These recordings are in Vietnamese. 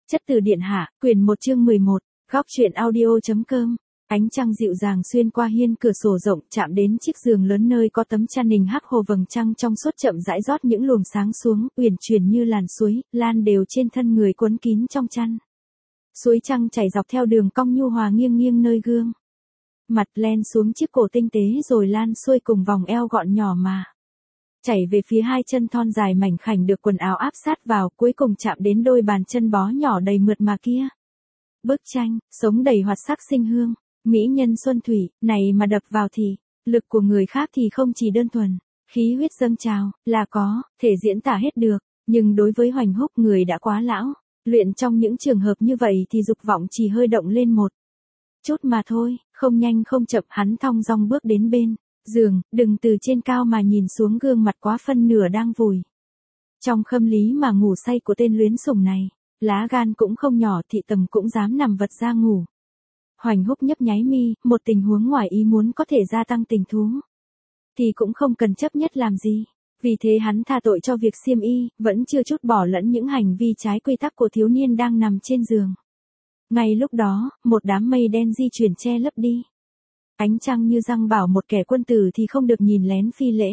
Chất từ điện hạ, quyển 1 chương 11, góc truyện audio.com. Ánh trăng dịu dàng xuyên qua hiên cửa sổ rộng, chạm đến chiếc giường lớn nơi có tấm chăn nình hắc hồ vầng trăng trong suốt chậm rãi rót những luồng sáng xuống, uyển chuyển như làn suối, lan đều trên thân người quấn kín trong chăn. Suối trăng chảy dọc theo đường cong nhu hòa nghiêng nghiêng nơi gương mặt, len xuống chiếc cổ tinh tế rồi lan xuôi cùng vòng eo gọn nhỏ mà chảy về phía hai chân thon dài mảnh khảnh được quần áo áp sát vào, cuối cùng chạm đến đôi bàn chân bó nhỏ đầy mượt mà kia. Bức tranh, sống đầy hoạt sắc sinh hương, mỹ nhân xuân thủy, này mà đập vào thì, lực của người khác thì không chỉ đơn thuần, khí huyết dâng trào, là có, thể diễn tả hết được, nhưng đối với Hoành Húc người đã quá lão, luyện trong những trường hợp như vậy thì dục vọng chỉ hơi động lên một chút mà thôi, không nhanh không chậm hắn thong dong bước đến bên giường, đừng từ trên cao mà nhìn xuống gương mặt quá phân nửa đang vùi trong khâm lý mà ngủ say của tên luyến sủng này, lá gan cũng không nhỏ, thị tầm cũng dám nằm vật ra ngủ. Hoành Húc nhấp nháy mi, một tình huống ngoài ý muốn có thể gia tăng tình thú thì cũng không cần chấp nhất làm gì, vì thế hắn tha tội cho việc xiêm y, vẫn chưa chút bỏ lẫn những hành vi trái quy tắc của thiếu niên đang nằm trên giường. Ngay lúc đó, một đám mây đen di chuyển che lấp đi ánh trăng, như răng bảo một kẻ quân tử thì không được nhìn lén phi lễ,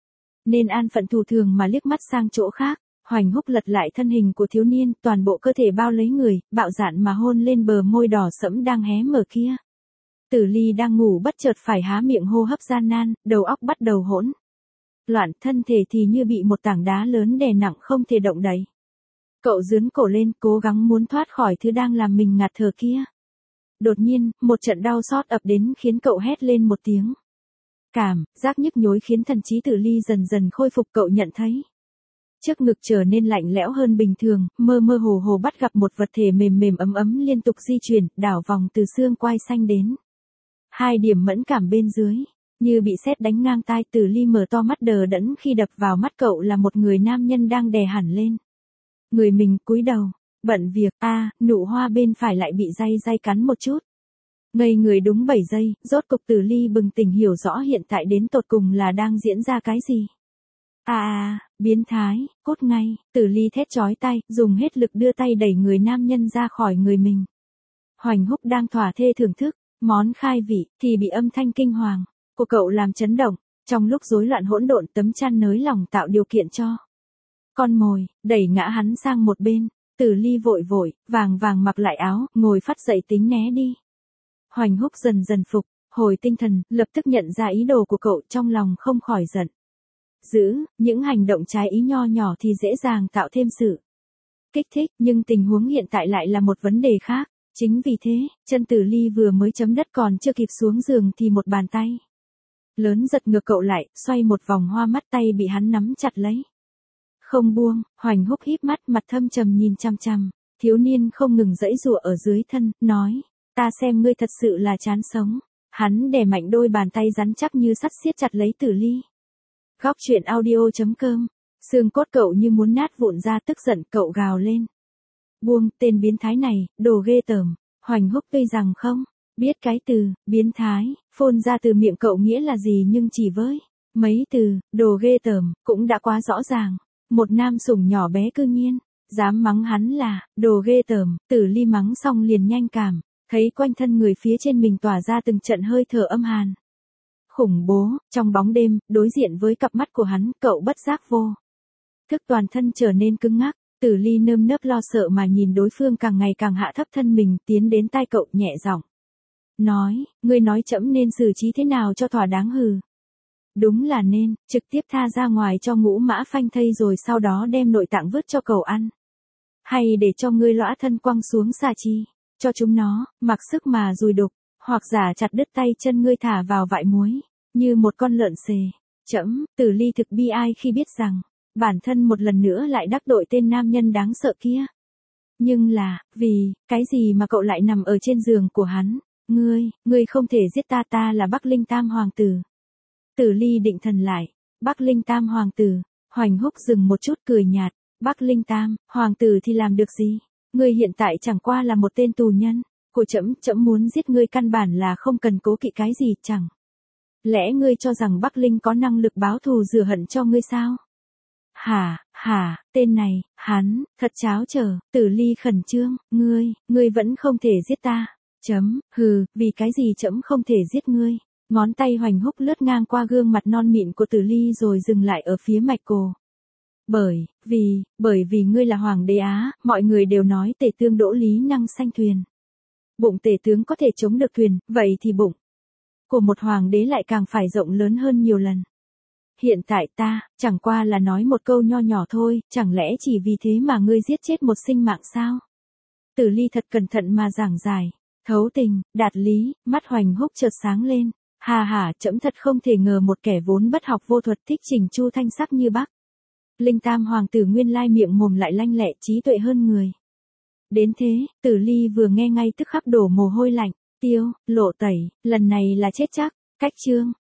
nên an phận thủ thường mà liếc mắt sang chỗ khác. Hoành Húc lật lại thân hình của thiếu niên, toàn bộ cơ thể bao lấy người, bạo dạn mà hôn lên bờ môi đỏ sẫm đang hé mở kia. Tử Ly đang ngủ bất chợt phải há miệng hô hấp gian nan, đầu óc bắt đầu hỗn loạn, thân thể thì như bị một tảng đá lớn đè nặng không thể động đậy. Cậu giương cổ lên, cố gắng muốn thoát khỏi thứ đang làm mình ngạt thở kia. Đột nhiên, một trận đau xót ập đến khiến cậu hét lên một tiếng. Cảm giác nhức nhối khiến thần trí Tử Ly dần dần khôi phục, cậu nhận thấy trước ngực trở nên lạnh lẽo hơn bình thường, mơ mơ hồ hồ bắt gặp một vật thể mềm mềm ấm ấm liên tục di chuyển, đảo vòng từ xương quai xanh đến hai điểm mẫn cảm bên dưới, như bị sét đánh ngang tai. Tử Ly mở to mắt đờ đẫn khi đập vào mắt cậu là một người nam nhân đang đè hẳn lên người mình, cúi đầu bận việc. Nụ hoa bên phải lại bị day cắn một chút. Ngây người đúng 7 giây, rốt cục Tử Ly bừng tỉnh hiểu rõ hiện tại đến tột cùng là đang diễn ra cái gì. Biến thái, cút ngay. Tử Ly thét chói tai, dùng hết lực đưa tay đẩy người nam nhân ra khỏi người mình. Hoành Húc đang thỏa thê thưởng thức món khai vị thì bị âm thanh kinh hoàng của cậu làm chấn động. Trong lúc rối loạn hỗn độn, tấm chăn nới lỏng tạo điều kiện cho con mồi đẩy ngã hắn sang một bên. Tử Ly vội vàng mặc lại áo, ngồi phắt dậy tính né đi. Hoành Húc dần dần phục hồi tinh thần, lập tức nhận ra ý đồ của cậu, trong lòng không khỏi giận dữ. Những hành động trái ý nho nhỏ thì dễ dàng tạo thêm sự kích thích, nhưng tình huống hiện tại lại là một vấn đề khác. Chính vì thế, chân Tử Ly vừa mới chấm đất còn chưa kịp xuống giường thì một bàn tay lớn giật ngược cậu lại, xoay một vòng, hoa mắt tay bị hắn nắm chặt lấy không buông. Hoành Húc híp mắt, mặt thâm trầm nhìn chằm chằm thiếu niên không ngừng giãy giụa ở dưới thân, nói: ta xem ngươi thật sự là chán sống. Hắn đè mạnh đôi bàn tay rắn chắc như sắt siết chặt lấy Tử Ly. Góc truyện audio.com. Xương cốt cậu như muốn nát vụn ra, tức giận cậu gào lên: buông, tên biến thái này, đồ ghê tởm. Hoành Húc tuy rằng không biết cái từ biến thái phun ra từ miệng cậu nghĩa là gì, nhưng chỉ với mấy từ đồ ghê tởm cũng đã quá rõ ràng. Một nam sủng nhỏ bé cư nhiên dám mắng hắn là đồ ghê tởm. Tử Ly mắng xong liền nhanh cảm thấy quanh thân người phía trên mình tỏa ra từng trận hơi thở âm hàn khủng bố. Trong bóng đêm, đối diện với cặp mắt của hắn, cậu bất giác vô thức toàn thân trở nên cứng ngắc. Tử Ly nơm nớp lo sợ mà nhìn đối phương càng ngày càng hạ thấp thân mình, tiến đến tai cậu nhẹ giọng nói: ngươi nói trẫm nên xử trí thế nào cho thỏa đáng? Hừ, đúng là nên trực tiếp tha ra ngoài cho ngũ mã phanh thây, rồi sau đó đem nội tạng vứt cho cậu ăn, hay để cho ngươi lõa thân quăng xuống xà chi cho chúng nó mặc sức mà dùi đục, hoặc giả chặt đứt tay chân ngươi thả vào vại muối như một con lợn xề. Trẫm. Tử Ly thực bi ai khi biết rằng bản thân một lần nữa lại đắc tội tên nam nhân đáng sợ kia. Nhưng là vì cái gì mà cậu lại nằm ở trên giường của hắn? Ngươi không thể giết ta, ta là Bắc Linh Tam hoàng tử. Tử Ly định thần lại. Bắc Linh Tam hoàng tử. Hoành Húc dừng một chút, cười nhạt: Bắc Linh Tam hoàng tử thì làm được gì? Ngươi hiện tại chẳng qua là một tên tù nhân của trẫm. Trẫm muốn giết ngươi căn bản là không cần cố kỵ cái gì. Chẳng lẽ ngươi cho rằng Bắc Linh có năng lực báo thù rửa hận cho ngươi sao? Hả, tên này, hắn, thật cháo trở, Tử Ly khẩn trương, ngươi vẫn không thể giết ta. Hừ, vì cái gì trẫm không thể giết ngươi. Ngón tay Hoành Húc lướt ngang qua gương mặt non mịn của Tử Ly rồi dừng lại ở phía mạch cổ. Bởi vì ngươi là hoàng đế Á, mọi người đều nói tể tướng đỗ lý năng sanh thuyền. Bụng tể tướng có thể chống được thuyền, vậy thì bụng của một hoàng đế lại càng phải rộng lớn hơn nhiều lần. Hiện tại ta, chẳng qua là nói một câu nho nhỏ thôi, chẳng lẽ chỉ vì thế mà ngươi giết chết một sinh mạng sao? Tử Ly thật cẩn thận mà giảng giải, thấu tình, đạt lý, mắt Hoành Húc chợt sáng lên. Trẫm thật không thể ngờ một kẻ vốn bất học vô thuật thích chỉnh chu thanh sắc như bác Linh Tam hoàng tử nguyên lai miệng mồm lại lanh lẹ trí tuệ hơn người. Đến thế, Tử Ly vừa nghe ngay tức khắc đổ mồ hôi lạnh, Lộ Tẩy, lần này là chết chắc. Cách chương